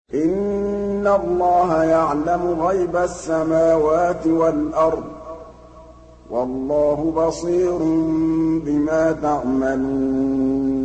إِنَّ اللَّهَ يَعْلَمُ غَيْبَ السَّمَاوَاتِ وَالْأَرْضِ ۚ وَاللَّهُ بَصِيرٌ بِمَا تَعْمَلُونَ